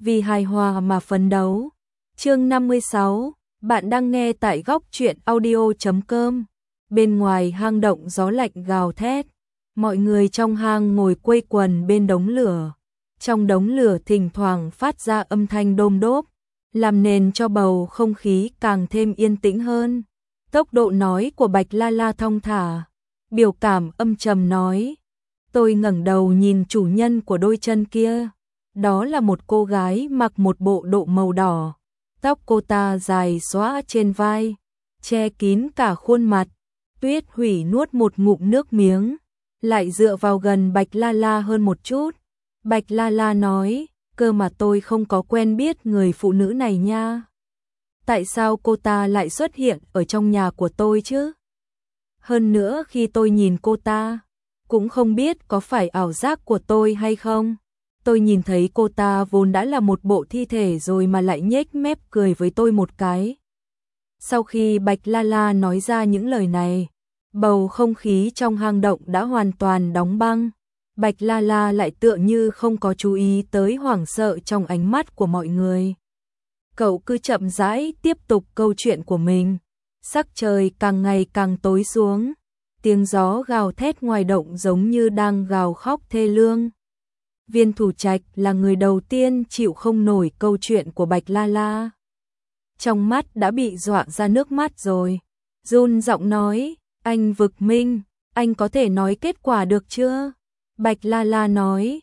vì hài hòa mà phấn đấu. Chương 56, bạn đang nghe tại góc truyện audio.com. Bên ngoài hang động gió lạnh gào thét, mọi người trong hang ngồi quây quần bên đống lửa. Trong đống lửa thỉnh thoảng phát ra âm thanh đôm đốp, làm nền cho bầu không khí càng thêm yên tĩnh hơn. Tốc độ nói của Bạch La La thong thả, biểu cảm âm trầm nói. Tôi ngẩng đầu nhìn chủ nhân của đôi chân kia. Đó là một cô gái mặc một bộ đồ màu đỏ. Tóc cô ta dài xõa trên vai, che kín cả khuôn mặt. Tuyết Hủy nuốt một ngụm nước miếng, lại dựa vào gần Bạch La La hơn một chút. Bạch La La nói, cơ mà tôi không có quen biết người phụ nữ này nha. Tại sao cô ta lại xuất hiện ở trong nhà của tôi chứ? Hơn nữa khi tôi nhìn cô ta, cũng không biết có phải ảo giác của tôi hay không. Tôi nhìn thấy cô ta vốn đã là một bộ thi thể rồi mà lại nhếch mép cười với tôi một cái. Sau khi Bạch La La nói ra những lời này, bầu không khí trong hang động đã hoàn toàn đóng băng. Bạch La La lại tựa như không có chú ý tới hoảng sợ trong ánh mắt của mọi người. Cậu cứ chậm rãi tiếp tục câu chuyện của mình. Sắc trời càng ngày càng tối xuống, tiếng gió gào thét ngoài động giống như đang gào khóc thê lương. Viên Thủ Trạch là người đầu tiên chịu không nổi câu chuyện của Bạch La La. Trong mắt đã bị dọa ra nước mắt rồi. Run giọng nói, anh Vực Minh, anh có thể nói kết quả được chưa? Bạch La La nói,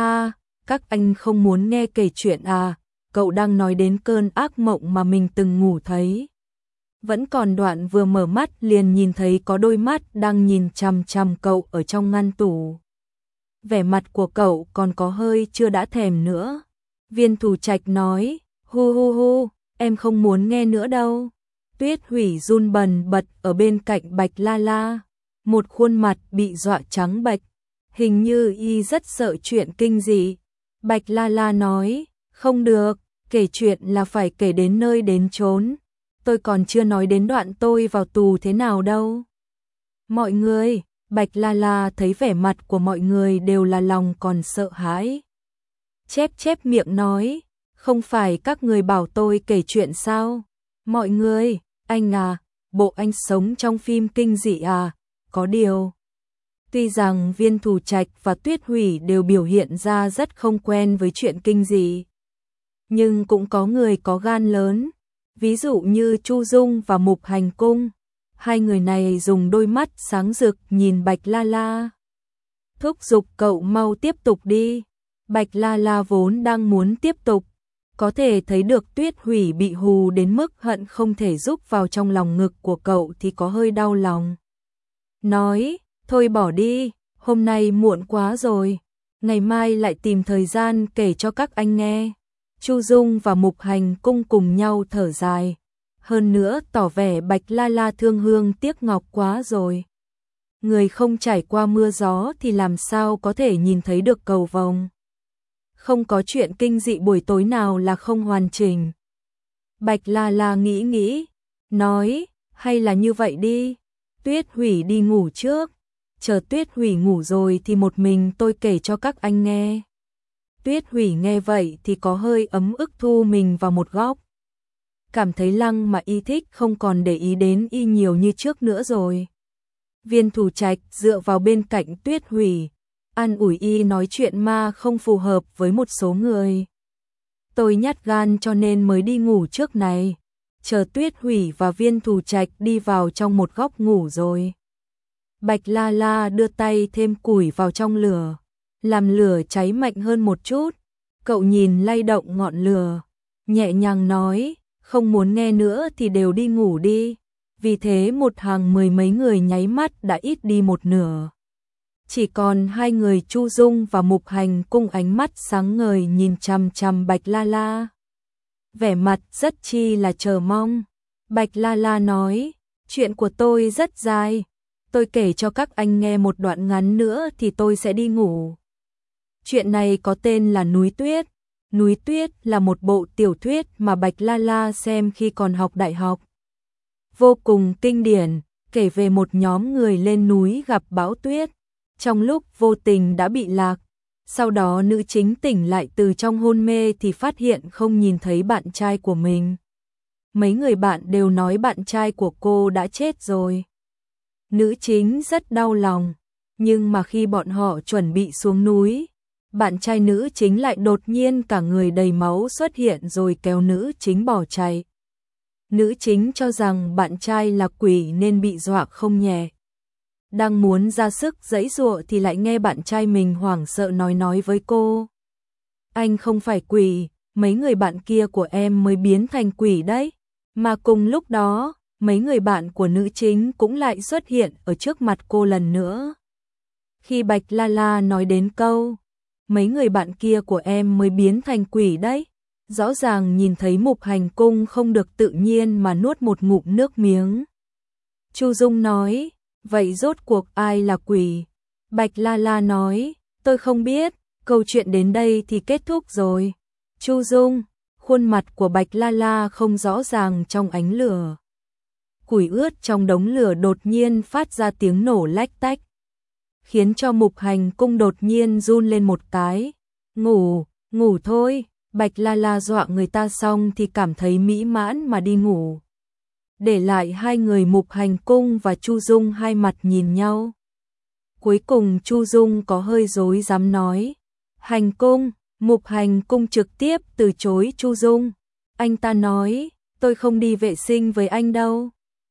các anh không muốn nghe kể chuyện à, cậu đang nói đến cơn ác mộng mà mình từng ngủ thấy. Vẫn còn đoạn vừa mở mắt liền nhìn thấy có đôi mắt đang nhìn chằm chằm cậu ở trong ngăn tủ. Vẻ mặt của cậu còn có hơi chưa đã thèm nữa. Viên Thủ Trạch nói, hu, em không muốn nghe nữa đâu. Tuyết Hủy run bần bật ở bên cạnh Bạch La La, một khuôn mặt bị dọa trắng bệch, hình như y rất sợ chuyện kinh dị. Bạch La La nói, không được, kể chuyện là phải kể đến nơi đến chốn. Tôi còn chưa nói đến đoạn tôi vào tù thế nào đâu. Mọi người, Bạch La La thấy vẻ mặt của mọi người đều là lòng còn sợ hãi. Chép miệng nói, không phải các người bảo tôi kể chuyện sao? Mọi người, anh à, bộ anh sống trong phim kinh dị à? Có điều. Tuy rằng Viên Thủ Trạch và Tuyết Hủy đều biểu hiện ra rất không quen với chuyện kinh dị, nhưng cũng có người có gan lớn. Ví dụ như Chu Dung và Mục Hành Cung. Hai người này dùng đôi mắt sáng rực nhìn Bạch La La. Thúc giục cậu mau tiếp tục đi. Bạch La La vốn đang muốn tiếp tục. Có thể thấy được Tuyết Hủy bị hù đến mức hận không thể rúc vào trong lòng ngực của cậu thì có hơi đau lòng. Nói, thôi bỏ đi, hôm nay muộn quá rồi. Ngày mai lại tìm thời gian kể cho các anh nghe. Chu Dung và Mục Hành Cung cùng nhau thở dài. Hơn nữa tỏ vẻ Bạch La La thương hương tiếc ngọc quá rồi. Người không trải qua mưa gió thì làm sao có thể nhìn thấy được cầu vồng. Không có chuyện kinh dị buổi tối nào là không hoàn chỉnh. Bạch La La nghĩ, nói, hay là như vậy đi. Tuyết Hủy đi ngủ trước. Chờ Tuyết Hủy ngủ rồi thì một mình tôi kể cho các anh nghe. Tuyết Hủy nghe vậy thì có hơi ấm ức thu mình vào một góc. Cảm thấy Lăng mà y thích không còn để ý đến y nhiều như trước nữa rồi. Viên Thủ Trạch dựa vào bên cạnh Tuyết Hủy, an ủi y nói chuyện ma không phù hợp với một số người. Tôi nhát gan cho nên mới đi ngủ trước này. Chờ Tuyết Hủy và Viên Thủ Trạch đi vào trong một góc ngủ rồi. Bạch La La đưa tay thêm củi vào trong lửa, làm lửa cháy mạnh hơn một chút. Cậu nhìn lay động ngọn lửa, nhẹ nhàng nói, không muốn nghe nữa thì đều đi ngủ đi. Vì thế một hàng mười mấy người nháy mắt đã ít đi một nửa. Chỉ còn hai người Chu Dung và Mục Hành Cung ánh mắt sáng ngời nhìn chằm chằm Bạch La La. Vẻ mặt rất chi là chờ mong. Bạch La La nói, chuyện của tôi rất dài. Tôi kể cho các anh nghe một đoạn ngắn nữa thì tôi sẽ đi ngủ. Chuyện này có tên là Núi Tuyết. Núi Tuyết là một bộ tiểu thuyết mà Bạch La La xem khi còn học đại học. Vô cùng kinh điển, kể về một nhóm người lên núi gặp bão tuyết. Trong lúc vô tình đã bị lạc, Sau đó nữ chính tỉnh lại từ trong hôn mê thì phát hiện không nhìn thấy bạn trai của mình. Mấy người bạn đều nói bạn trai của cô đã chết rồi. Nữ chính rất đau lòng, nhưng mà khi bọn họ chuẩn bị xuống núi, bạn trai nữ chính lại đột nhiên cả người đầy máu xuất hiện rồi kéo nữ chính bỏ chạy. Nữ chính cho rằng bạn trai là quỷ nên bị dọa không nhẹ. Đang muốn ra sức giãy giụa thì lại nghe bạn trai mình hoảng sợ nói với cô. Anh không phải quỷ, mấy người bạn kia của em mới biến thành quỷ đấy. Mà cùng lúc đó, mấy người bạn của nữ chính cũng lại xuất hiện ở trước mặt cô lần nữa. Khi Bạch La La nói đến câu, mấy người bạn kia của em mới biến thành quỷ đấy, rõ ràng nhìn thấy Mục Hành Cung không được tự nhiên mà nuốt một ngụm nước miếng. Chu Dung nói, vậy rốt cuộc ai là quỷ? Bạch La La nói, tôi không biết, câu chuyện đến đây thì kết thúc rồi. Chu Dung, khuôn mặt của Bạch La La không rõ ràng trong ánh lửa. Củi ướt trong đống lửa đột nhiên phát ra tiếng nổ lách tách, khiến cho Mục Hành Cung đột nhiên run lên một cái. Ngủ thôi. Bạch La La dọa người ta xong thì cảm thấy mỹ mãn mà đi ngủ. Để lại hai người Mục Hành Cung và Chu Dung hai mặt nhìn nhau. Cuối cùng Chu Dung có hơi rối rắm nói, Hành Cung. Mục Hành Cung trực tiếp từ chối Chu Dung. Anh ta nói, tôi không đi vệ sinh với anh đâu.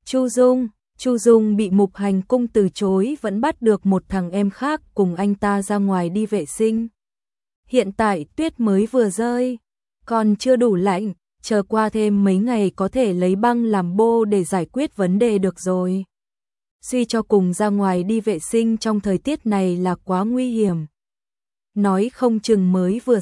Chu Dung bị Mục Hành Cung từ chối vẫn bắt được một thằng em khác cùng anh ta ra ngoài đi vệ sinh. Hiện tại tuyết mới vừa rơi, còn chưa đủ lạnh, chờ qua thêm mấy ngày có thể lấy băng làm bô để giải quyết vấn đề được rồi. Suy cho cùng ra ngoài đi vệ sinh trong thời tiết này là quá nguy hiểm. Nói không chừng mới vừa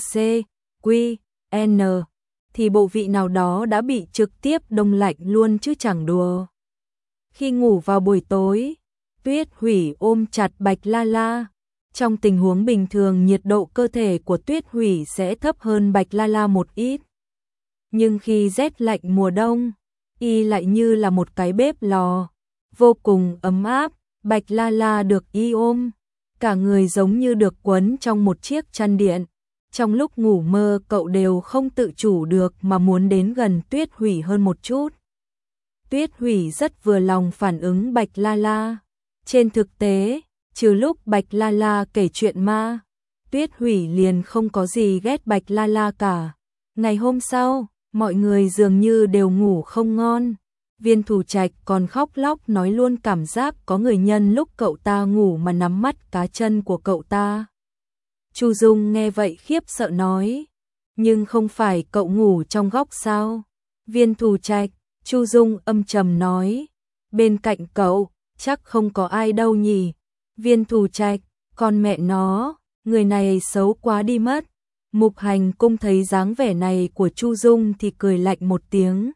N thì bộ vị nào đó đã bị trực tiếp đông lạnh luôn chứ chẳng đùa. Khi ngủ vào buổi tối, Tuyết Hủy ôm chặt Bạch La La. Trong tình huống bình thường nhiệt độ cơ thể của Tuyết Hủy sẽ thấp hơn Bạch La La một ít. Nhưng khi rét lạnh mùa đông, y lại như là một cái bếp lò, vô cùng ấm áp. Bạch La La được y ôm, cả người giống như được quấn trong một chiếc chăn điện. Trong lúc ngủ mơ cậu đều không tự chủ được mà muốn đến gần Tuyết Hủy hơn một chút. Tuyết Hủy rất vừa lòng phản ứng Bạch La La. Trên thực tế, trừ lúc Bạch La La kể chuyện ma, Tuyết Hủy liền không có gì ghét Bạch La La cả. Ngày hôm sau, mọi người dường như đều ngủ không ngon. Viên Thủ Trạch còn khóc lóc nói luôn cảm giác có người nhân lúc cậu ta ngủ mà nắm mắt cá chân của cậu ta. Chu Dung nghe vậy khiếp sợ nói, nhưng không phải cậu ngủ trong góc sao? Viên Thủ Trạch, Chu Dung âm trầm nói, bên cạnh cậu, chắc không có ai đâu nhỉ. Viên Thủ Trạch, con mẹ nó, người này xấu quá đi mất. Mục Hành Cung thấy dáng vẻ này của Chu Dung thì cười lạnh một tiếng.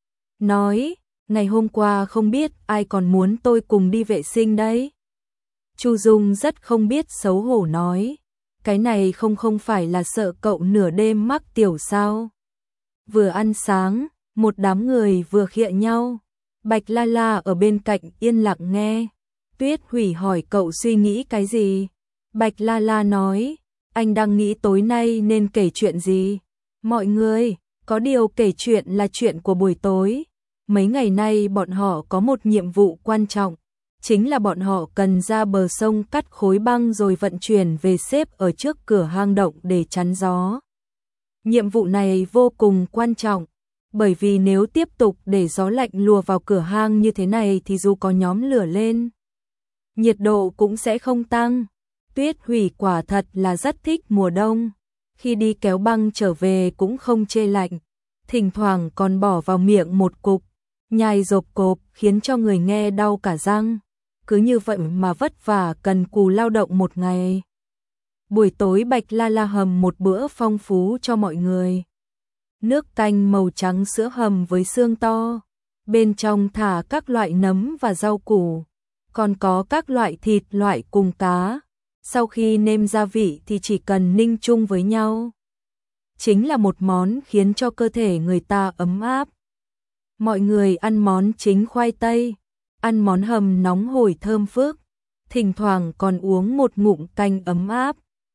Nói, ngày hôm qua không biết ai còn muốn tôi cùng đi vệ sinh đấy. Chu Dung rất không biết xấu hổ nói, cái này không phải là sợ cậu nửa đêm mắc tiểu sao. Vừa ăn sáng, một đám người vừa khịa nhau. Bạch La La ở bên cạnh yên lặng nghe. Tuyết Hủy hỏi cậu suy nghĩ cái gì. Bạch La La nói, anh đang nghĩ tối nay nên kể chuyện gì. Mọi người, có điều kể chuyện là chuyện của buổi tối. Mấy ngày nay bọn họ có một nhiệm vụ quan trọng, chính là bọn họ cần ra bờ sông cắt khối băng rồi vận chuyển về xếp ở trước cửa hang động để chắn gió. Nhiệm vụ này vô cùng quan trọng, bởi vì nếu tiếp tục để gió lạnh lùa vào cửa hang như thế này thì dù có nhóm lửa lên, nhiệt độ cũng sẽ không tăng. Tuyết Hủy quả thật là rất thích mùa đông, khi đi kéo băng trở về cũng không chê lạnh, thỉnh thoảng còn bỏ vào miệng một cục, nhai rộp cộp khiến cho người nghe đau cả răng. Cứ như vậy mà vất vả cần cù lao động một ngày. Buổi tối Bạch La La hầm một bữa phong phú cho mọi người. Nước canh màu trắng sữa hầm với xương to, bên trong thả các loại nấm và rau củ, còn có các loại thịt loại cùng cá. Sau khi nêm gia vị thì chỉ cần ninh chung với nhau. Chính là một món khiến cho cơ thể người ta ấm áp. Mọi người ăn món chính khoai tây, ăn món hầm nóng hổi thơm phức, thỉnh thoảng còn uống một ngụm canh ấm áp.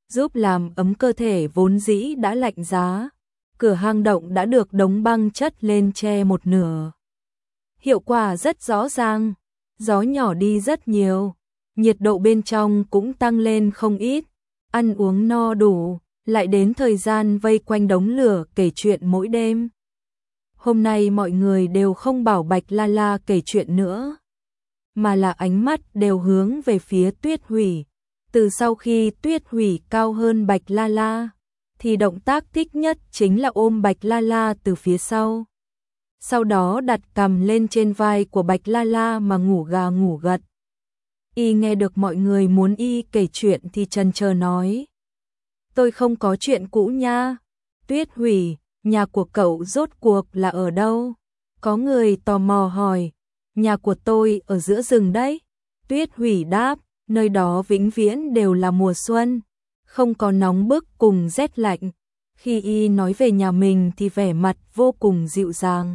giúp làm ấm cơ thể vốn dĩ đã lạnh giá. Cửa hang động đã được đóng băng chất lên che một nửa. Hiệu quả rất rõ ràng, gió nhỏ đi rất nhiều, nhiệt độ bên trong cũng tăng lên không ít, ăn uống no đủ, lại đến thời gian vây quanh đống lửa kể chuyện mỗi đêm. Hôm nay mọi người đều không bảo Bạch La La kể chuyện nữa, mà là ánh mắt đều hướng về phía Tuyết Hủy. Từ sau khi Tuyết Hủy cao hơn Bạch La La, thì động tác thích nhất chính là ôm Bạch La La từ phía sau. Sau đó đặt cằm lên trên vai của Bạch La La mà ngủ gà ngủ gật. Y nghe được mọi người muốn y kể chuyện thì chần chờ nói. Tôi không có chuyện cũ nha. Tuyết Hủy, nhà của cậu rốt cuộc là ở đâu? Có người tò mò hỏi. Nhà của tôi ở giữa rừng đấy. Tuyết Hủy đáp, nơi đó vĩnh viễn đều là mùa xuân, không có nóng bức cùng rét lạnh. Khi y nói về nhà mình thì vẻ mặt vô cùng dịu dàng.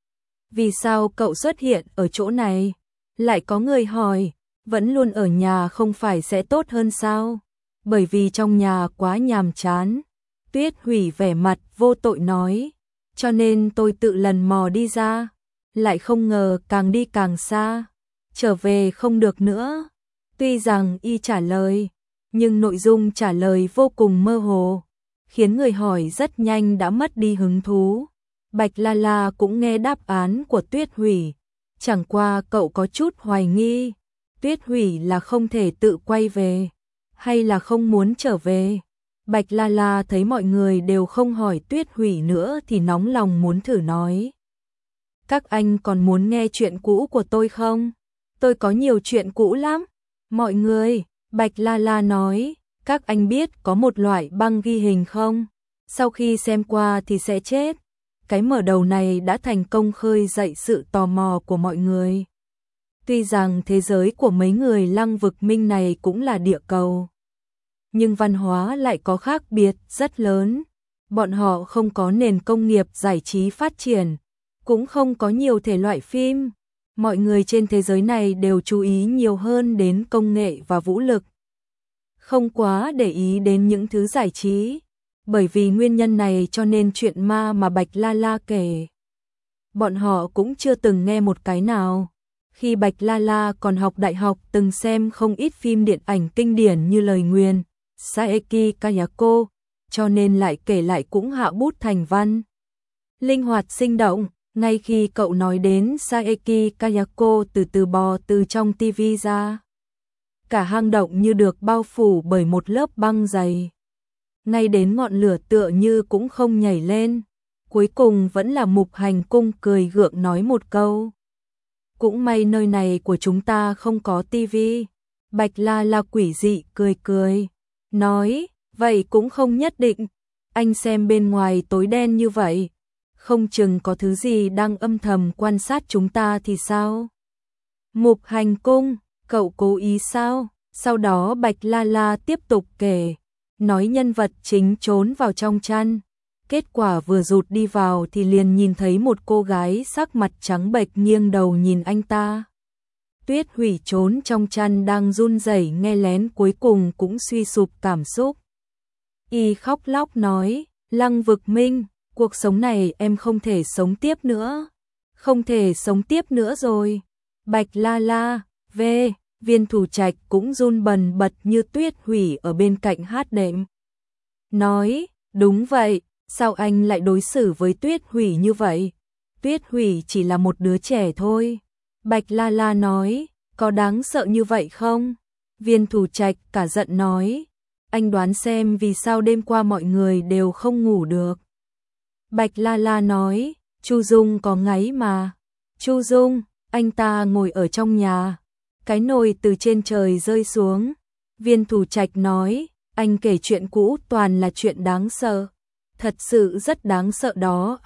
Vì sao cậu xuất hiện ở chỗ này? Lại có người hỏi, vẫn luôn ở nhà không phải sẽ tốt hơn sao? Bởi vì trong nhà quá nhàm chán. Tuyết Hủy vẻ mặt vô tội nói, cho nên tôi tự lần mò đi ra, lại không ngờ càng đi càng xa, trở về không được nữa. Tuy rằng y trả lời, nhưng nội dung trả lời vô cùng mơ hồ, khiến người hỏi rất nhanh đã mất đi hứng thú. Bạch La La cũng nghe đáp án của Tuyết Hủy, chẳng qua cậu có chút hoài nghi, Tuyết Hủy là không thể tự quay về, hay là không muốn trở về. Bạch La La thấy mọi người đều không hỏi Tuyết Hủy nữa thì nóng lòng muốn thử nói. Các anh còn muốn nghe chuyện cũ của tôi không? Tôi có nhiều chuyện cũ lắm. Mọi người, Bạch La La nói, các anh biết có một loại băng ghi hình không? Sau khi xem qua thì sẽ chết. Cái mở đầu này đã thành công khơi dậy sự tò mò của mọi người. Tuy rằng thế giới của mấy người Lăng Vực Minh này cũng là địa cầu, nhưng văn hóa lại có khác biệt rất lớn. Bọn họ không có nền công nghiệp giải trí phát triển, cũng không có nhiều thể loại phim. Mọi người trên thế giới này đều chú ý nhiều hơn đến công nghệ và vũ lực, không quá để ý đến những thứ giải trí. Bởi vì nguyên nhân này cho nên chuyện ma mà Bạch La La kể, bọn họ cũng chưa từng nghe một cái nào. Khi Bạch La La còn học đại học từng xem không ít phim điện ảnh kinh điển như Lời Nguyền, Saeki Kayako, cho nên lại kể lại cũng hạ bút thành văn. Linh hoạt sinh động, ngay khi cậu nói đến Saeki Kayako từ từ bò từ trong tivi ra. Cả hang động như được bao phủ bởi một lớp băng dày. Ngay đến ngọn lửa tựa như cũng không nhảy lên. Cuối cùng vẫn là Mục Hành Cung cười gượng nói một câu. Cũng may nơi này của chúng ta không có tivi. Bạch La La quỷ dị cười cười, nói, vậy cũng không nhất định. Anh xem bên ngoài tối đen như vậy, không chừng có thứ gì đang âm thầm quan sát chúng ta thì sao? Mục Hành Cung, cậu cố ý sao? Sau đó Bạch La La tiếp tục kể, nói nhân vật chính trốn vào trong chăn. Kết quả vừa rụt đi vào thì liền nhìn thấy một cô gái sắc mặt trắng bệch nghiêng đầu nhìn anh ta. Tuyết Hủy trốn trong chăn đang run rẩy nghe lén cuối cùng cũng suy sụp cảm xúc. Y khóc lóc nói, Lăng Vực Minh, cuộc sống này em không thể sống tiếp nữa. Không thể sống tiếp nữa rồi. Bạch La La, Viên Thủ Trạch cũng run bần bật như Tuyết Hủy ở bên cạnh hát đệm. Nói, đúng vậy, sao anh lại đối xử với Tuyết Hủy như vậy? Tuyết Hủy chỉ là một đứa trẻ thôi. Bạch La La nói, có đáng sợ như vậy không? Viên Thủ Trạch cả giận nói, anh đoán xem vì sao đêm qua mọi người đều không ngủ được. Bạch La La nói, Chu Dung có ngáy mà. Chu Dung, anh ta ngồi ở trong nhà. Cái nồi từ trên trời rơi xuống. Viên Thủ Trạch nói, anh kể chuyện cũ toàn là chuyện đáng sợ. Thật sự rất đáng sợ đó.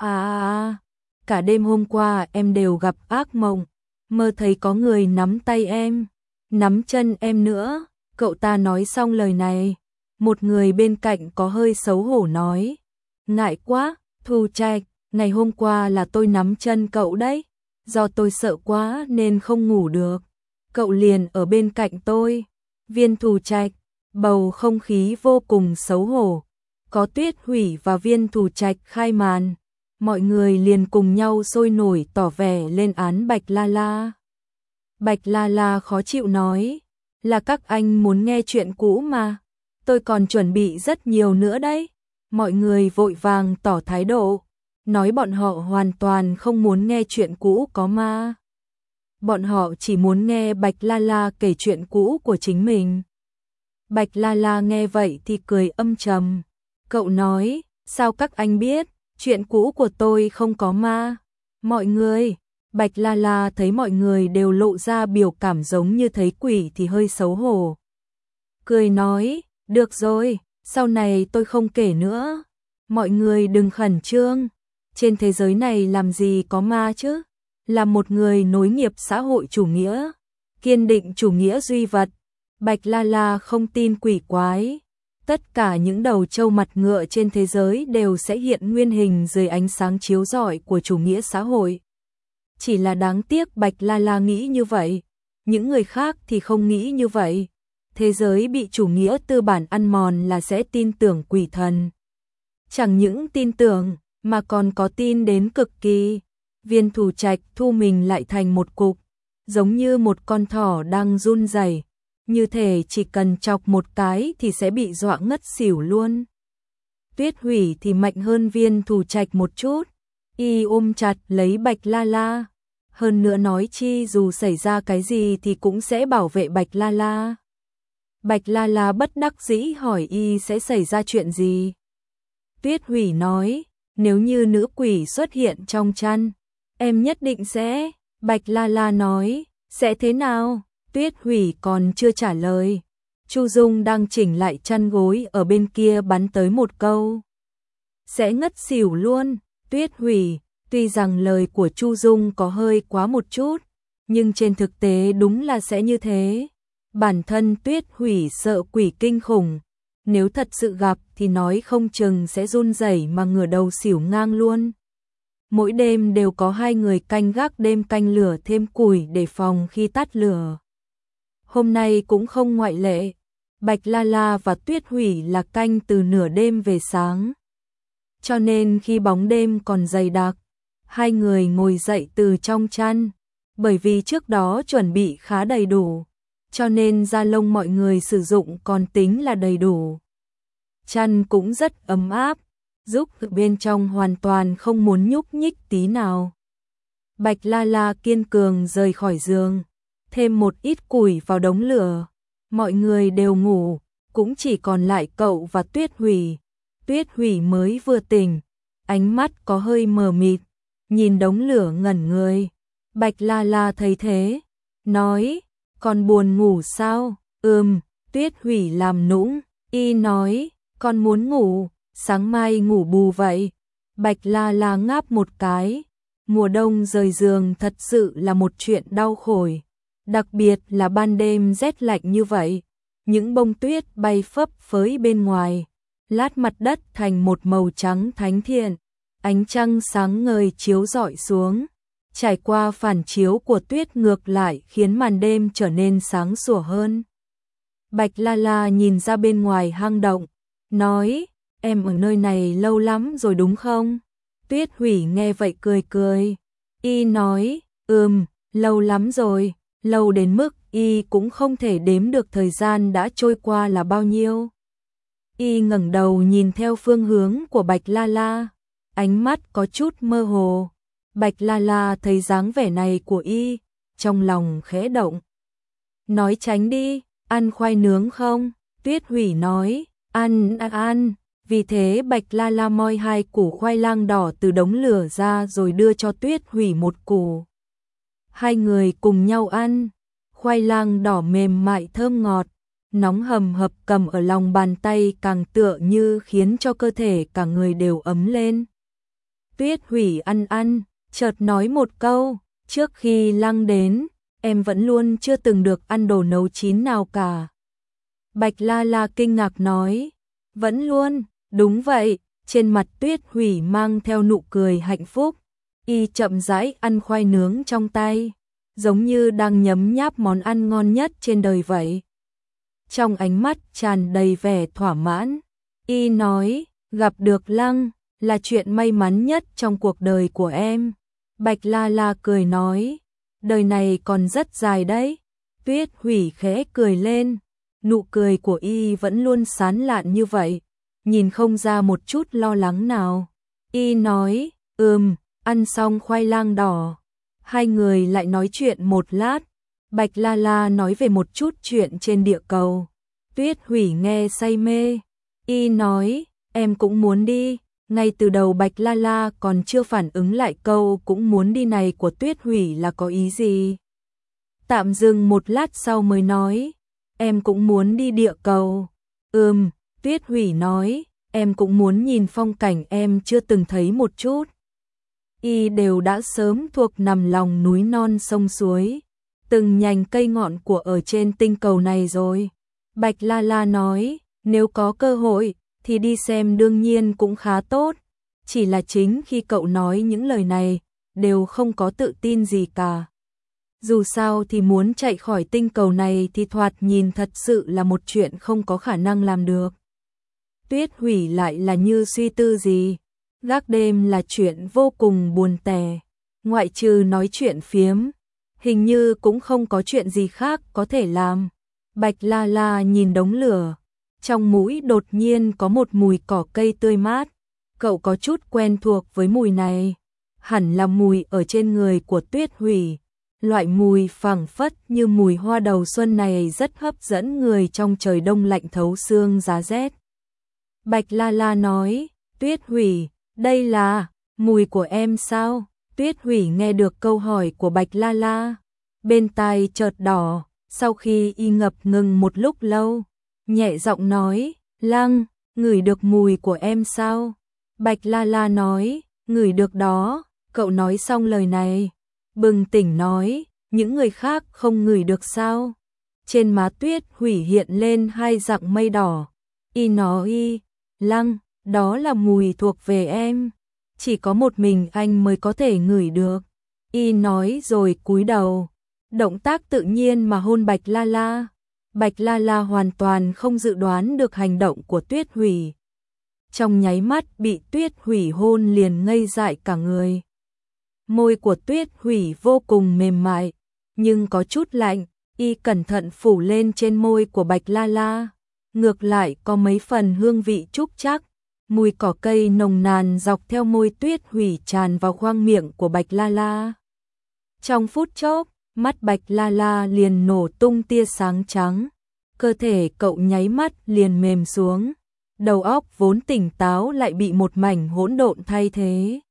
Cả đêm hôm qua em đều gặp ác mộng, mơ thấy có người nắm tay em, nắm chân em nữa. Cậu ta nói xong lời này, một người bên cạnh có hơi xấu hổ nói, ngại quá, Thủ Trạch, ngày hôm qua là tôi nắm chân cậu đấy, do tôi sợ quá nên không ngủ được, cậu liền ở bên cạnh tôi. Viên Thủ Trạch, Bầu không khí vô cùng xấu hổ. Có Tuyết Hủy và Viên Thủ Trạch khai màn, mọi người liền cùng nhau sôi nổi tỏ vẻ lên án Bạch La La. Bạch La La khó chịu nói, là các anh muốn nghe chuyện cũ mà, tôi còn chuẩn bị rất nhiều nữa đấy. Mọi người vội vàng tỏ thái độ, nói bọn họ hoàn toàn không muốn nghe chuyện cũ có ma. Bọn họ chỉ muốn nghe Bạch La La kể chuyện cũ của chính mình. Bạch La La nghe vậy thì cười âm trầm. Cậu nói, sao các anh biết, chuyện cũ của tôi không có ma. Mọi người, Bạch La La thấy mọi người đều lộ ra biểu cảm giống như thấy quỷ thì hơi xấu hổ. Cười nói, được rồi, sau này tôi không kể nữa. Mọi người đừng khẩn trương, trên thế giới này làm gì có ma chứ. Là một người nối nghiệp xã hội chủ nghĩa, kiên định chủ nghĩa duy vật, Bạch La La không tin quỷ quái. Tất cả những đầu trâu mặt ngựa trên thế giới đều sẽ hiện nguyên hình dưới ánh sáng chiếu rọi của chủ nghĩa xã hội. Chỉ là đáng tiếc Bạch La La nghĩ như vậy, những người khác thì không nghĩ như vậy. Thế giới bị chủ nghĩa tư bản ăn mòn là sẽ tin tưởng quỷ thần. Chẳng những tin tưởng, mà còn có tin đến cực kỳ. Viên Thủ Trạch thu mình lại thành một cục, giống như một con thỏ đang run rẩy, như thể chỉ cần chọc một cái thì sẽ bị dọa ngất xỉu luôn. Tuyết Hủy thì mạnh hơn Viên Thủ Trạch một chút, y ôm chặt lấy Bạch La La, hơn nữa nói chi dù xảy ra cái gì thì cũng sẽ bảo vệ Bạch La La. Bạch La La bất đắc dĩ hỏi y sẽ xảy ra chuyện gì. Tuyết Hủy nói, nếu như nữ quỷ xuất hiện trong chăn, em nhất định sẽ. Bạch La La nói, sẽ thế nào? Tuyết Hủy còn chưa trả lời. Chu Dung đang chỉnh lại chăn gối ở bên kia bắn tới một câu. Sẽ ngất xỉu luôn. Tuyết Hủy, tuy rằng lời của Chu Dung có hơi quá một chút, nhưng trên thực tế đúng là sẽ như thế. Bản thân Tuyết Hủy sợ quỷ kinh khủng, nếu thật sự gặp thì nói không chừng sẽ run rẩy mà ngửa đầu xỉu ngang luôn. Mỗi đêm đều có 2 người canh gác đêm canh lửa thêm củi để phòng khi tắt lửa. Hôm nay cũng không ngoại lệ, Bạch La La và Tuyết Hủy là canh từ nửa đêm về sáng. Cho nên khi bóng đêm còn dày đặc, 2 người ngồi dậy từ trong chăn, bởi vì trước đó chuẩn bị khá đầy đủ, cho nên da lông mọi người sử dụng còn tính là đầy đủ. Chăn cũng rất ấm áp, giúp bên trong hoàn toàn không muốn nhúc nhích tí nào. Bạch La La kiên cường rời khỏi giường, thêm một ít củi vào đống lửa. Mọi người đều ngủ, cũng chỉ còn lại cậu và Tuyết Hủy. Tuyết Hủy mới vừa tỉnh, ánh mắt có hơi mờ mịt, nhìn đống lửa ngẩn người. Bạch La La thấy thế, nói, con buồn ngủ sao? Tuyết Hủy làm nũng, y nói, con muốn ngủ, sáng mai ngủ bù vậy. Bạch La La ngáp một cái, mùa đông rời giường thật sự là một chuyện đau khổ, đặc biệt là ban đêm rét lạnh như vậy, những bông tuyết bay phấp phới bên ngoài, lát mặt đất thành một màu trắng thánh thiện, ánh trăng sáng ngời chiếu rọi xuống, trải qua phản chiếu của tuyết ngược lại khiến màn đêm trở nên sáng sủa hơn. Bạch La La nhìn ra bên ngoài hang động, nói, em ở nơi này lâu lắm rồi đúng không? Tuyết Hủy nghe vậy cười cười, y nói, lâu lắm rồi, lâu đến mức y cũng không thể đếm được thời gian đã trôi qua là bao nhiêu. Y ngẩng đầu nhìn theo phương hướng của Bạch La La, ánh mắt có chút mơ hồ. Bạch La La thấy dáng vẻ này của y, trong lòng khẽ động. Nói tránh đi, ăn khoai nướng không? Tuyết Hủy nói, ăn. Vì thế Bạch La La moi 2 củ khoai lang đỏ từ đống lửa ra rồi đưa cho Tuyết Hủy 1 củ. 2 người cùng nhau ăn, khoai lang đỏ mềm mại thơm ngọt, nóng hầm hập cầm ở lòng bàn tay càng tựa như khiến cho cơ thể cả người đều ấm lên. Tuyết Hủy ăn, chợt nói một câu, trước khi Lăng đến, em vẫn luôn chưa từng được ăn đồ nấu chín nào cả. Bạch La La kinh ngạc nói, vẫn luôn, đúng vậy, trên mặt Tuyết Hủy mang theo nụ cười hạnh phúc, y chậm rãi ăn khoai nướng trong tay, giống như đang nhấm nháp món ăn ngon nhất trên đời vậy. trong ánh mắt tràn đầy vẻ thỏa mãn. Y nói, gặp được Lăng là chuyện may mắn nhất trong cuộc đời của em. Bạch La La cười nói, đời này còn rất dài đấy. Tuyết Hủy khẽ cười lên, nụ cười của Y vẫn luôn sán lạn như vậy, nhìn không ra một chút lo lắng nào. Y nói, ăn xong khoai lang đỏ. Hai người lại nói chuyện một lát. Bạch La La nói về một chút chuyện trên địa cầu. Tuyết Hủy nghe say mê. Y nói, em cũng muốn đi. Ngay từ đầu Bạch La La còn chưa phản ứng lại câu cũng muốn đi này của Tuyết Hủy là có ý gì. Tạm dừng một lát sau mới nói, em cũng muốn đi địa cầu. Tuyết Hủy nói, em cũng muốn nhìn phong cảnh em chưa từng thấy một chút. Y đều đã sớm thuộc nằm lòng núi non sông suối, từng nhành cây ngọn của ở trên tinh cầu này rồi. Bạch La La nói, nếu có cơ hội thì đi xem đương nhiên cũng khá tốt. Chỉ là chính khi cậu nói những lời này, đều không có tự tin gì cả. Dù sao thì muốn chạy khỏi tinh cầu này thì thoạt nhìn thật sự là một chuyện không có khả năng làm được. Tuyết Hủy lại là như suy tư gì. Gác đêm là chuyện vô cùng buồn tẻ. Ngoại trừ nói chuyện phiếm, hình như cũng không có chuyện gì khác có thể làm. Bạch La La nhìn đống lửa. Trong mũi đột nhiên có một mùi cỏ cây tươi mát. Cậu có chút quen thuộc với mùi này. Hẳn là mùi ở trên người của Tuyết Hủy. Loại mùi phảng phất như mùi hoa đầu xuân này rất hấp dẫn người trong trời đông lạnh thấu xương giá rét. Bạch La La nói, Tuyết Hủy, đây là mùi của em sao? Tuyết Hủy nghe được câu hỏi của Bạch La La, bên tai chợt đỏ, sau khi Y ngập ngừng một lúc lâu, nhẹ giọng nói, Lăng, ngửi được mùi của em sao? Bạch La La nói, ngửi được đó. Cậu nói xong lời này, bừng tỉnh nói, những người khác không ngửi được sao? Trên má Tuyết Hủy hiện lên hai dặng mây đỏ. Y nói, Lăng, đó là mùi thuộc về em. Chỉ có một mình anh mới có thể ngửi được. Y nói rồi cúi đầu. Động tác tự nhiên mà hôn Bạch La La. Bạch La La hoàn toàn không dự đoán được hành động của Tuyết Hủy. Trong nháy mắt bị Tuyết Hủy hôn liền ngây dại cả người. Môi của Tuyết Hủy vô cùng mềm mại, nhưng có chút lạnh. Y cẩn thận phủ lên trên môi của Bạch La La. Ngược lại có mấy phần hương vị trúc chắc. Mùi cỏ cây nồng nàn dọc theo môi Tuyết Hủy tràn vào khoang miệng của Bạch La La. Trong phút chốc, mắt Bạch La La liền nổ tung tia sáng trắng. Cơ thể cậu nháy mắt liền mềm xuống. Đầu óc vốn tỉnh táo lại bị một mảnh hỗn độn thay thế.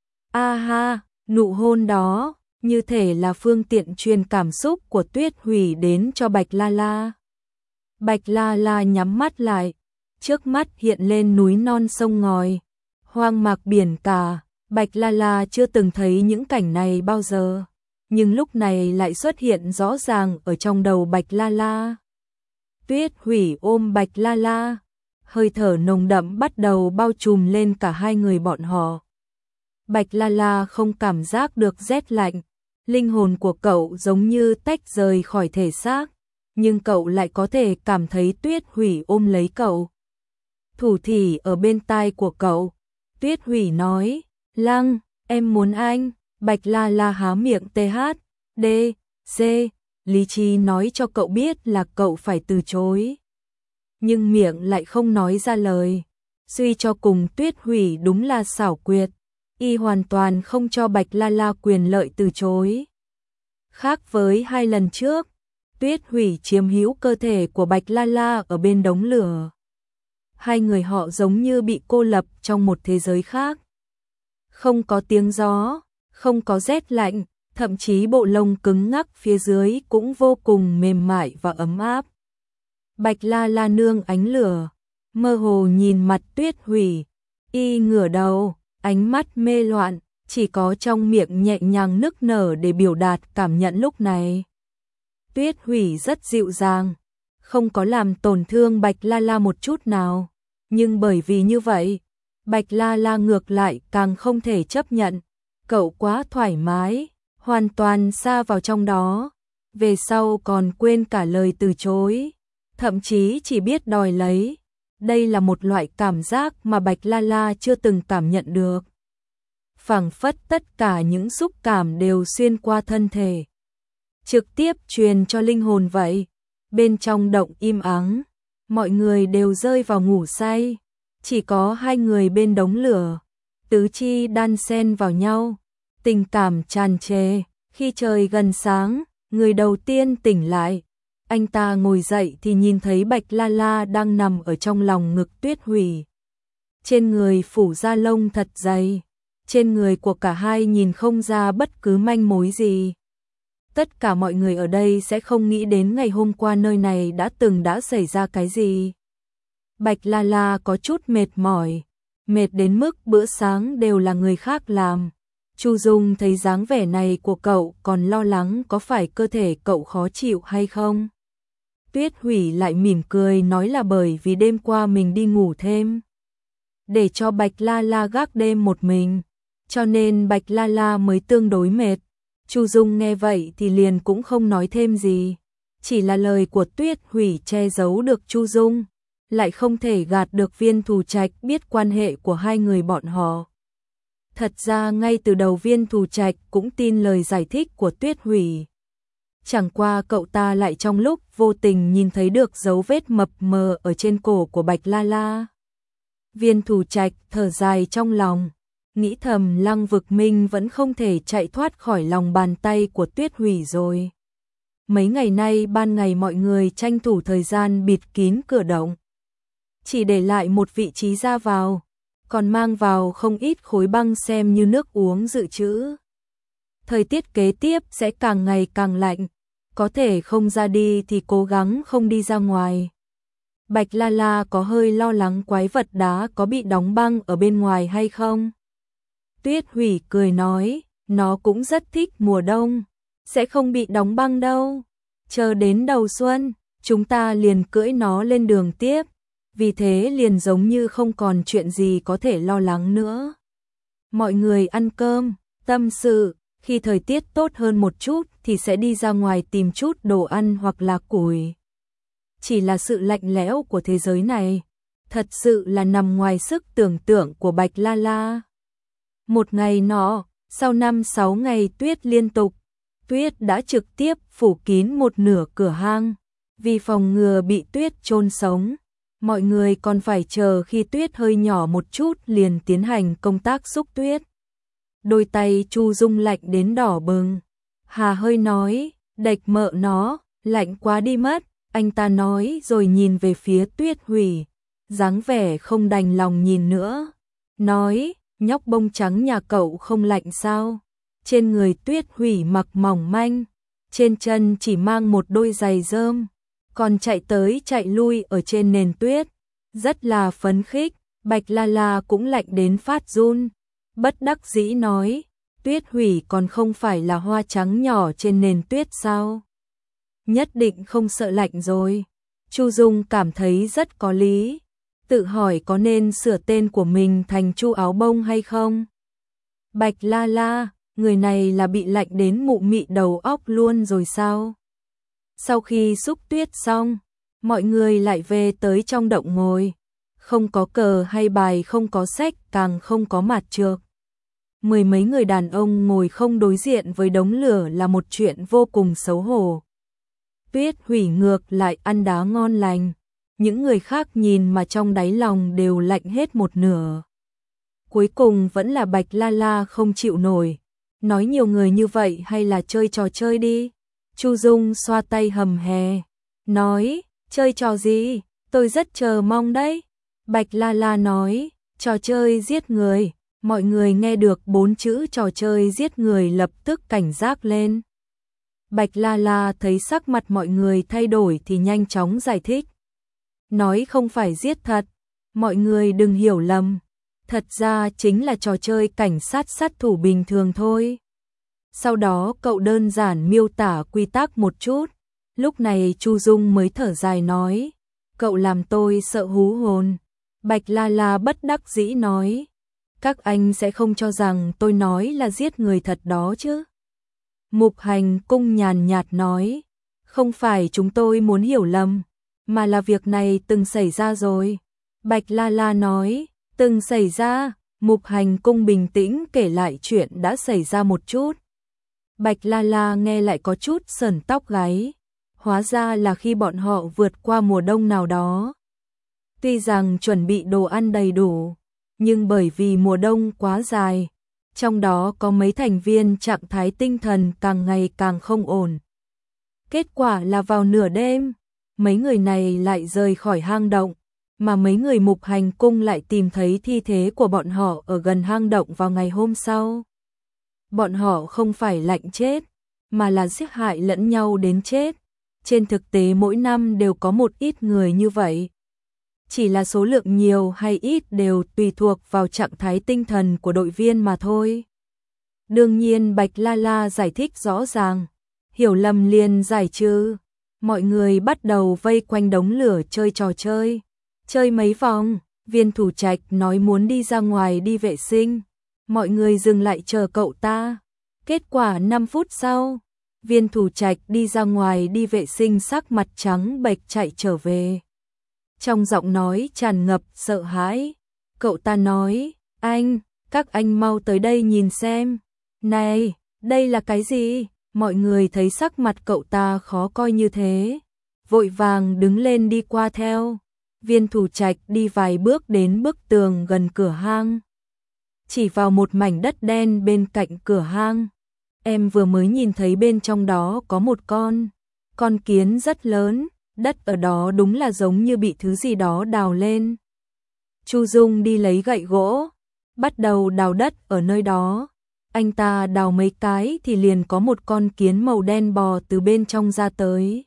A ha, nụ hôn đó, như thể là phương tiện truyền cảm xúc của Tuyết Hủy đến cho Bạch La La. Bạch La La nhắm mắt lại, trước mắt hiện lên núi non sông ngòi, hoang mạc biển cả. Bạch La La chưa từng thấy những cảnh này bao giờ, nhưng lúc này lại xuất hiện rõ ràng ở trong đầu Bạch La La. Tuyết Hủy ôm Bạch La La, hơi thở nồng đậm bắt đầu bao trùm lên cả hai người bọn họ. Bạch La La không cảm giác được rét lạnh, linh hồn của cậu giống như tách rời khỏi thể xác, nhưng cậu lại có thể cảm thấy Tuyết Hủy ôm lấy cậu. Thủ thỉ ở bên tai của cậu, Tuyết Hủy nói, Lăng, em muốn anh. Bạch La La há miệng THD, C, lý trí nói cho cậu biết là cậu phải từ chối. Nhưng miệng lại không nói ra lời. Suy cho cùng Tuyết Hủy đúng là xảo quyệt. Y hoàn toàn không cho Bạch La La quyền lợi từ chối. Khác với hai lần trước, Tuyết Hủy chiếm hữu cơ thể của Bạch La La ở bên đống lửa. Hai người họ giống như bị cô lập trong một thế giới khác. Không có tiếng gió, không có rét lạnh, thậm chí bộ lông cứng ngắc phía dưới cũng vô cùng mềm mại và ấm áp. Bạch La La nương ánh lửa, mơ hồ nhìn mặt Tuyết Hủy. Y ngửa đầu, ánh mắt mê loạn, chỉ có trong miệng nhẹ nhàng nức nở để biểu đạt cảm nhận lúc này. Tuyết Hủy rất dịu dàng, không có làm tổn thương Bạch La La một chút nào. Nhưng bởi vì như vậy, Bạch La La ngược lại càng không thể chấp nhận. Cậu quá thoải mái, hoàn toàn sa vào trong đó. Về sau còn quên cả lời từ chối. thậm chí chỉ biết đòi lấy. Đây là một loại cảm giác mà Bạch La La chưa từng cảm nhận được. Phảng phất tất cả những xúc cảm đều xuyên qua thân thể, trực tiếp truyền cho linh hồn vậy. Bên trong động im ắng, mọi người đều rơi vào ngủ say, chỉ có hai người bên đống lửa, tứ chi đan xen vào nhau, tình cảm tràn trề. Khi trời gần sáng, người đầu tiên tỉnh lại, anh ta ngồi dậy thì nhìn thấy Bạch La La đang nằm ở trong lòng ngực Tuyết Hủy. Trên người phủ da lông thật dày, trên người của cả hai nhìn không ra bất cứ manh mối gì. Tất cả mọi người ở đây sẽ không nghĩ đến ngày hôm qua nơi này đã xảy ra cái gì. Bạch La La có chút mệt mỏi, mệt đến mức bữa sáng đều là người khác làm. Chu Dung thấy dáng vẻ này của cậu còn lo lắng có phải cơ thể cậu khó chịu hay không. Tuyết Hủy lại mỉm cười nói là bởi vì đêm qua mình đi ngủ thêm, để cho Bạch La La gác đêm một mình, cho nên Bạch La La mới tương đối mệt. Chu Dung nghe vậy thì liền cũng không nói thêm gì, chỉ là lời của Tuyết Hủy che giấu được Chu Dung, lại không thể gạt được Viên Thù Trạch biết quan hệ của hai người bọn họ. Thật ra ngay từ đầu Viên Thù Trạch cũng tin lời giải thích của Tuyết Hủy. Chẳng qua cậu ta lại trong lúc vô tình nhìn thấy được dấu vết mập mờ ở trên cổ của Bạch La La. Viên Thù Trạch thở dài trong lòng, nghĩ thầm Lăng Vực Minh vẫn không thể chạy thoát khỏi lòng bàn tay của Tuyết Hủy rồi. Mấy ngày nay ban ngày mọi người tranh thủ thời gian bịt kín cửa động, chỉ để lại một vị trí ra vào, còn mang vào không ít khối băng xem như nước uống dự trữ. Thời tiết kế tiếp sẽ càng ngày càng lạnh, có thể không ra đi thì cố gắng không đi ra ngoài. Bạch La La có hơi lo lắng quái vật đá có bị đóng băng ở bên ngoài hay không. Tuyết Hủy cười nói, nó cũng rất thích mùa đông, sẽ không bị đóng băng đâu. Chờ đến đầu xuân, chúng ta liền cưỡi nó lên đường tiếp, vì thế liền giống như không còn chuyện gì có thể lo lắng nữa. Mọi người ăn cơm, tâm sự, khi thời tiết tốt hơn một chút thì sẽ đi ra ngoài tìm chút đồ ăn hoặc là củi. Chỉ là sự lạnh lẽo của thế giới này, thật sự là nằm ngoài sức tưởng tượng của Bạch La La. Một ngày nọ, sau 5-6 ngày tuyết liên tục, tuyết đã trực tiếp phủ kín một nửa cửa hang. Vì phòng ngừa bị tuyết chôn sống, mọi người còn phải chờ khi tuyết hơi nhỏ một chút liền tiến hành công tác xúc tuyết. Đôi tay Chu Dung lạnh đến đỏ bừng. Hà hơi nói, đệch mợ nó, lạnh quá đi mất. Anh ta nói rồi nhìn về phía Tuyết Hủy, dáng vẻ không đành lòng nhìn nữa. Nói, nhóc bông trắng nhà cậu không lạnh sao? Trên người Tuyết Hủy mặc mỏng manh, trên chân chỉ mang một đôi giày rơm, còn chạy tới chạy lui ở trên nền tuyết, rất là phấn khích. Bạch La La cũng lạnh đến phát run, bất đắc dĩ nói, Tuyết Hủy còn không phải là hoa trắng nhỏ trên nền tuyết sao? Nhất định không sợ lạnh rồi. Chu Dung cảm thấy rất có lý, tự hỏi có nên sửa tên của mình thành Chu Áo Bông hay không. Bạch La La, người này là bị lạnh đến mụ mị đầu óc luôn rồi sao? Sau khi xúc tuyết xong, mọi người lại về tới trong động ngồi, không có cờ hay bài, không có sách, càng không có mạt trược. Mười mấy người đàn ông ngồi không đối diện với đống lửa là một chuyện vô cùng xấu hổ. Tuyết Hủy ngược lại ăn đá ngon lành, những người khác nhìn mà trong đáy lòng đều lạnh hết một nửa. Cuối cùng vẫn là Bạch La La không chịu nổi, nói nhiều người như vậy hay là chơi trò chơi đi. Chu Dung xoa tay hầm hè, nói, chơi trò gì, tôi rất chờ mong đấy. Bạch La La nói, trò chơi giết người. Mọi người nghe được 4 chữ trò chơi giết người lập tức cảnh giác lên. Bạch La La thấy sắc mặt mọi người thay đổi thì nhanh chóng giải thích. Nói không phải giết thật, mọi người đừng hiểu lầm. Thật ra chính là trò chơi cảnh sát sát thủ bình thường thôi. Sau đó cậu đơn giản miêu tả quy tắc một chút. Lúc này Chu Dung mới thở dài nói, cậu làm tôi sợ hú hồn. Bạch La La bất đắc dĩ nói, các anh sẽ không cho rằng tôi nói là giết người thật đó chứ. Mục Hành Cung nhàn nhạt nói, không phải chúng tôi muốn hiểu lầm, mà là việc này từng xảy ra rồi. Bạch La La nói, từng xảy ra. Mục Hành Cung bình tĩnh kể lại chuyện đã xảy ra một chút. Bạch La La nghe lại có chút sởn tóc gáy. Hóa ra là khi bọn họ vượt qua mùa đông nào đó. Tuy rằng chuẩn bị đồ ăn đầy đủ, nhưng bởi vì mùa đông quá dài, trong đó có mấy thành viên trạng thái tinh thần càng ngày càng không ổn. Kết quả là vào nửa đêm, mấy người này lại rời khỏi hang động, mà mấy người Mục Hành Cung lại tìm thấy thi thể của bọn họ ở gần hang động vào ngày hôm sau. Bọn họ không phải lạnh chết, mà là giết hại lẫn nhau đến chết. Trên thực tế mỗi năm đều có một ít người như vậy. Chỉ là số lượng nhiều hay ít đều tùy thuộc vào trạng thái tinh thần của đội viên mà thôi. Đương nhiên Bạch La La giải thích rõ ràng, hiểu lầm liền giải trừ. Mọi người bắt đầu vây quanh đống lửa chơi trò chơi. Chơi mấy vòng, Viên Thủ Trạch nói muốn đi ra ngoài đi vệ sinh. Mọi người dừng lại chờ cậu ta. Kết quả 5 phút sau, Viên Thủ Trạch đi ra ngoài đi vệ sinh sắc mặt trắng bệch chạy trở về. Trong giọng nói tràn ngập sợ hãi, cậu ta nói, các anh mau tới đây nhìn xem. Này, đây là cái gì? Mọi người thấy sắc mặt cậu ta khó coi như thế, vội vàng đứng lên đi qua theo. Viên Thủ Trạch đi vài bước đến bức tường gần cửa hang, chỉ vào một mảnh đất đen bên cạnh cửa hang. Em vừa mới nhìn thấy bên trong đó có một con kiến rất lớn, đất ở đó đúng là giống như bị thứ gì đó đào lên. Chu Dung đi lấy gậy gỗ, bắt đầu đào đất ở nơi đó. Anh ta đào mấy cái thì liền có một con kiến màu đen bò từ bên trong ra tới.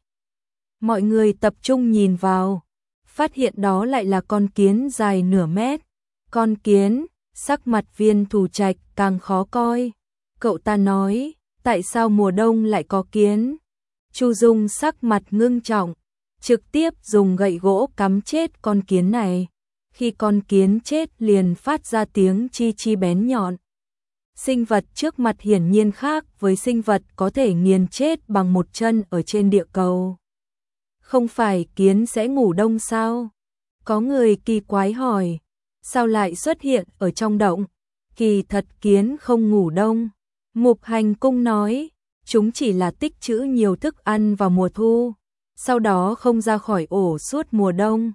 Mọi người tập trung nhìn vào, phát hiện đó lại là con kiến dài nửa mét. Con kiến, sắc mặt Viên Thủ Trạch càng khó coi. Cậu ta nói, tại sao mùa đông lại có kiến? Chu Dung sắc mặt ngưng trọng, trực tiếp dùng gậy gỗ cắm chết con kiến này. Khi con kiến chết liền phát ra tiếng chi chi bén nhọn. Sinh vật trước mặt hiển nhiên khác với sinh vật có thể nghiền chết bằng một chân ở trên địa cầu. Không phải kiến sẽ ngủ đông sao? Có người kỳ quái hỏi, sao lại xuất hiện ở trong động? Kỳ thật kiến không ngủ đông. Mục Hành Cung nói, chúng chỉ là tích trữ nhiều thức ăn vào mùa thu, sau đó không ra khỏi ổ suốt mùa đông.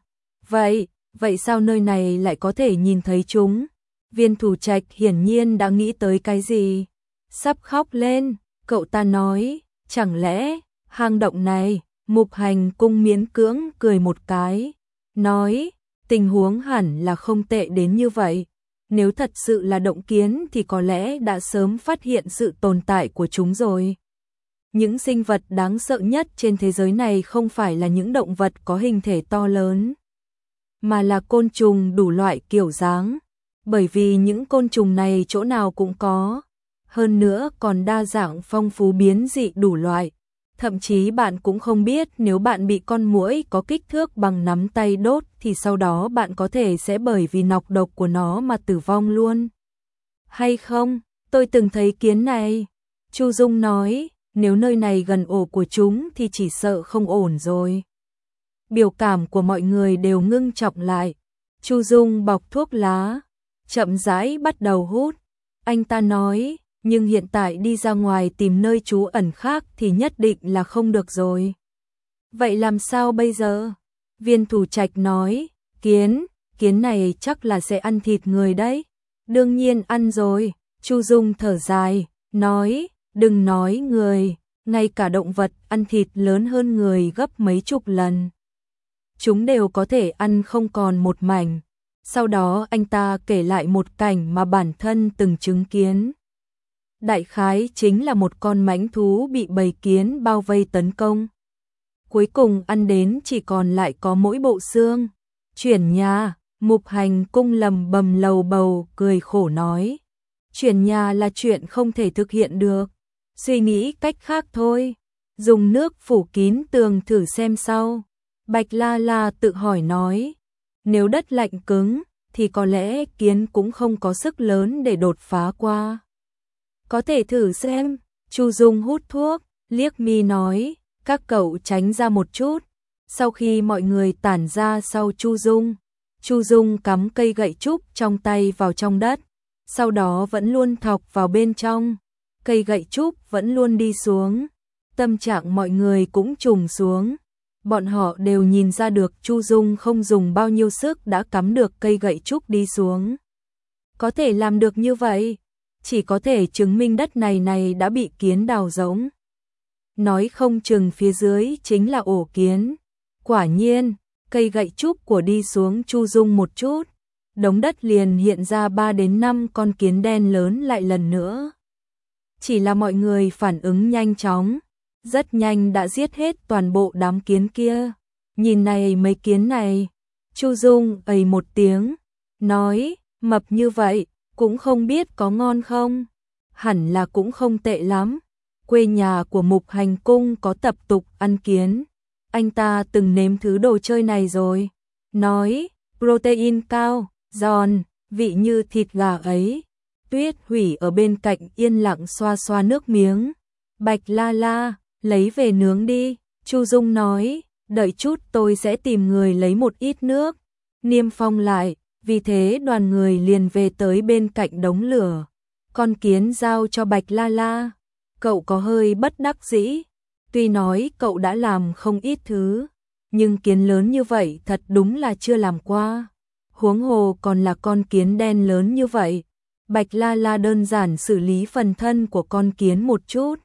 Vậy sao nơi này lại có thể nhìn thấy chúng? Viên Thủ Trạch hiển nhiên đã nghĩ tới cái gì, sắp khóc lên. Cậu ta nói, chẳng lẽ hang động này? Mục Hành Cung miễn cưỡng cười một cái, nói, tình huống hẳn là không tệ đến như vậy. Nếu thật sự là động kiến thì có lẽ đã sớm phát hiện sự tồn tại của chúng rồi. Những sinh vật đáng sợ nhất trên thế giới này không phải là những động vật có hình thể to lớn, mà là côn trùng đủ loại kiểu dáng. Bởi vì những côn trùng này chỗ nào cũng có, hơn nữa còn đa dạng phong phú biến dị đủ loại. Thậm chí bạn cũng không biết nếu bạn bị con muỗi có kích thước bằng nắm tay đốt thì sau đó bạn có thể sẽ bởi vì nọc độc của nó mà tử vong luôn. Hay không, tôi từng thấy kiến này. Chu Dung nói, nếu nơi này gần ổ của chúng thì chỉ sợ không ổn rồi. Biểu cảm của mọi người đều ngưng trọng lại. Chu Dung bọc thuốc lá, chậm rãi bắt đầu hút. Anh ta nói, nhưng hiện tại đi ra ngoài tìm nơi trú ẩn khác thì nhất định là không được rồi. Vậy làm sao bây giờ? Viên Thủ Trạch nói, kiến này chắc là sẽ ăn thịt người đấy. Đương nhiên ăn rồi. Chu Dung thở dài, nói, đừng nói người, ngay cả động vật ăn thịt lớn hơn người gấp mấy chục lần. Chúng đều có thể ăn không còn một mảnh. Sau đó anh ta kể lại một cảnh mà bản thân từng chứng kiến. Đại khái chính là một con mãnh thú bị bầy kiến bao vây tấn công. Cuối cùng ăn đến chỉ còn lại có mỗi bộ xương. Chuyển nhà, Mục Hành Cung lầm bầm lầu bầu cười khổ nói. Chuyển nhà là chuyện không thể thực hiện được. Suy nghĩ cách khác thôi. Dùng nước phủ kín tường thử xem sau. Bạch La La tự hỏi nói. Nếu đất lạnh cứng thì có lẽ kiến cũng không có sức lớn để đột phá qua. Có thể thử xem. Chu Dung hút thuốc, liếc mi nói, các cậu tránh ra một chút. Sau khi mọi người tản ra sau Chu Dung cắm cây gậy trúc trong tay vào trong đất, sau đó vẫn luôn thọc vào bên trong, cây gậy trúc vẫn luôn đi xuống, tâm trạng mọi người cũng trùng xuống. Bọn họ đều nhìn ra được Chu Dung không dùng bao nhiêu sức đã cắm được cây gậy trúc đi xuống. Có thể làm được như vậy, chỉ có thể chứng minh đất này đã bị kiến đào rỗng. Nói không chừng phía dưới chính là ổ kiến. Quả nhiên, cây gậy trúc của đi xuống Chu Dung một chút, đống đất liền hiện ra 3 đến 5 con kiến đen lớn lại lần nữa. Chỉ là mọi người phản ứng nhanh chóng, rất nhanh đã giết hết toàn bộ đám kiến kia. Nhìn này mấy kiến này, Chu Dung ầy một tiếng, nói, mập như vậy, cũng không biết có ngon không? Hẳn là cũng không tệ lắm. Quê nhà của Mục Hành Cung có tập tục ăn kiến. Anh ta từng nếm thứ đồ chơi này rồi. Nói, protein cao, giòn, vị như thịt gà ấy. Tuyết Hủy ở bên cạnh yên lặng xoa xoa nước miếng. Bạch La La, lấy về nướng đi. Chu Dung nói, đợi chút tôi sẽ tìm người lấy một ít nước. Niêm phong lại, vì thế đoàn người liền về tới bên cạnh đống lửa. Con kiến giao cho Bạch La La. Cậu có hơi bất đắc dĩ. Tuy nói cậu đã làm không ít thứ, nhưng kiến lớn như vậy thật đúng là chưa làm qua. Huống hồ còn là con kiến đen lớn như vậy. Bạch La La đơn giản xử lý phần thân của con kiến một chút,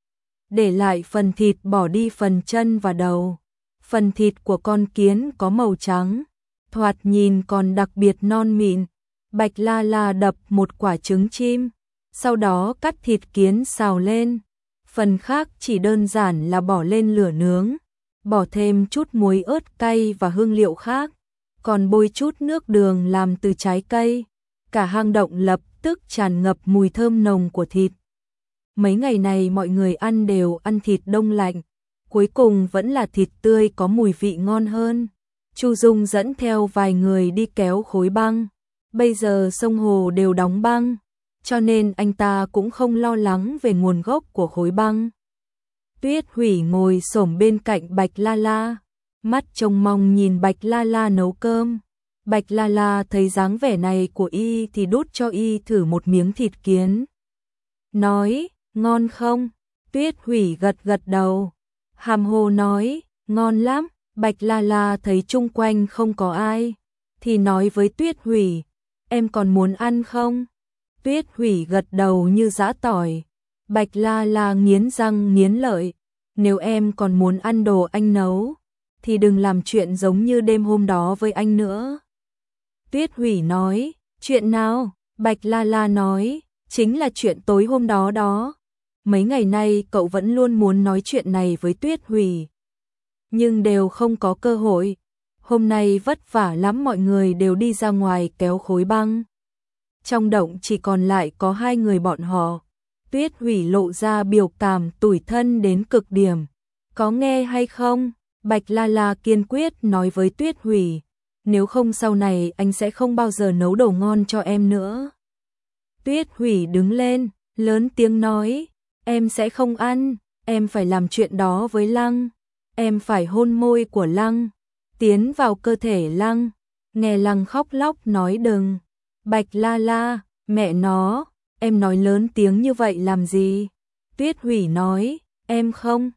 để lại phần thịt, bỏ đi phần chân và đầu. Phần thịt của con kiến có màu trắng, thoạt nhìn còn đặc biệt non mịn. Bạch La La đập một quả trứng chim, sau đó cắt thịt kiến xào lên. Phần khác chỉ đơn giản là bỏ lên lửa nướng, bỏ thêm chút muối, ớt cay và hương liệu khác, còn bôi chút nước đường làm từ trái cây. Cả hang động lập tức tràn ngập mùi thơm nồng của thịt. Mấy ngày này mọi người ăn đều ăn thịt đông lạnh, cuối cùng vẫn là thịt tươi có mùi vị ngon hơn. Chu Dung dẫn theo vài người đi kéo khối băng. Bây giờ sông hồ đều đóng băng, cho nên anh ta cũng không lo lắng về nguồn gốc của khối băng. Tuyết Hủy ngồi xổm bên cạnh Bạch La La, mắt trông mong nhìn Bạch La La nấu cơm. Bạch La La thấy dáng vẻ này của y thì đút cho y thử một miếng thịt kiến. Nói, ngon không? Tuyết Hủy gật gật đầu. Hàm hồ nói, ngon lắm. Bạch La La thấy chung quanh không có ai, thì nói với Tuyết Hủy, em còn muốn ăn không? Tuyết Hủy gật đầu như giã tỏi. Bạch La La nghiến răng nghiến lợi, nếu em còn muốn ăn đồ anh nấu, thì đừng làm chuyện giống như đêm hôm đó với anh nữa. Tuyết Hủy nói, chuyện nào? Bạch La La nói, chính là chuyện tối hôm đó đó. Mấy ngày nay cậu vẫn luôn muốn nói chuyện này với Tuyết Hủy, nhưng đều không có cơ hội. Hôm nay vất vả lắm, mọi người đều đi ra ngoài kéo khối băng. Trong động chỉ còn lại có 2 người bọn họ. Tuyết Hủy lộ ra biểu cảm tủi thân đến cực điểm. Có nghe hay không? Bạch La La kiên quyết nói với Tuyết Hủy, nếu không sau này anh sẽ không bao giờ nấu đồ ngon cho em nữa. Tuyết Hủy đứng lên, lớn tiếng nói, em sẽ không ăn, em phải làm chuyện đó với Lăng. Em phải hôn môi của Lăng, tiến vào cơ thể Lăng. Nghe Lăng khóc lóc nói đừng. Bạch La La, mẹ nó, em nói lớn tiếng như vậy làm gì? Tuyết Hủy nói, em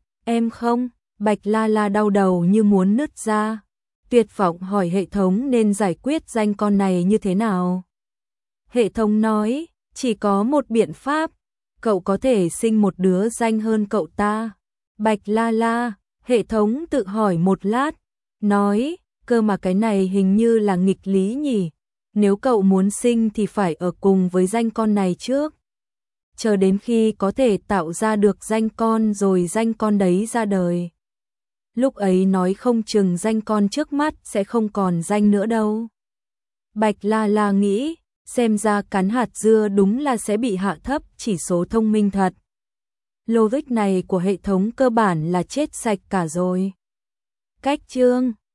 không. Bạch La La đau đầu như muốn nứt ra. Tuyệt vọng hỏi hệ thống nên giải quyết danh con này như thế nào? Hệ thống nói, chỉ có một biện pháp, cậu có thể sinh một đứa danh hơn cậu ta. Bạch La La, hệ thống tự hỏi một lát, nói, cơ mà cái này hình như là nghịch lý nhỉ? Nếu cậu muốn sinh thì phải ở cùng với danh con này trước. Chờ đến khi có thể tạo ra được danh con rồi danh con đấy ra đời. Lúc ấy nói không chừng danh con trước mắt sẽ không còn danh nữa đâu. Bạch La La nghĩ, xem ra cắn hạt dưa đúng là sẽ bị hạ thấp chỉ số thông minh thật. Logic này của hệ thống cơ bản là chết sạch cả rồi. Cách chương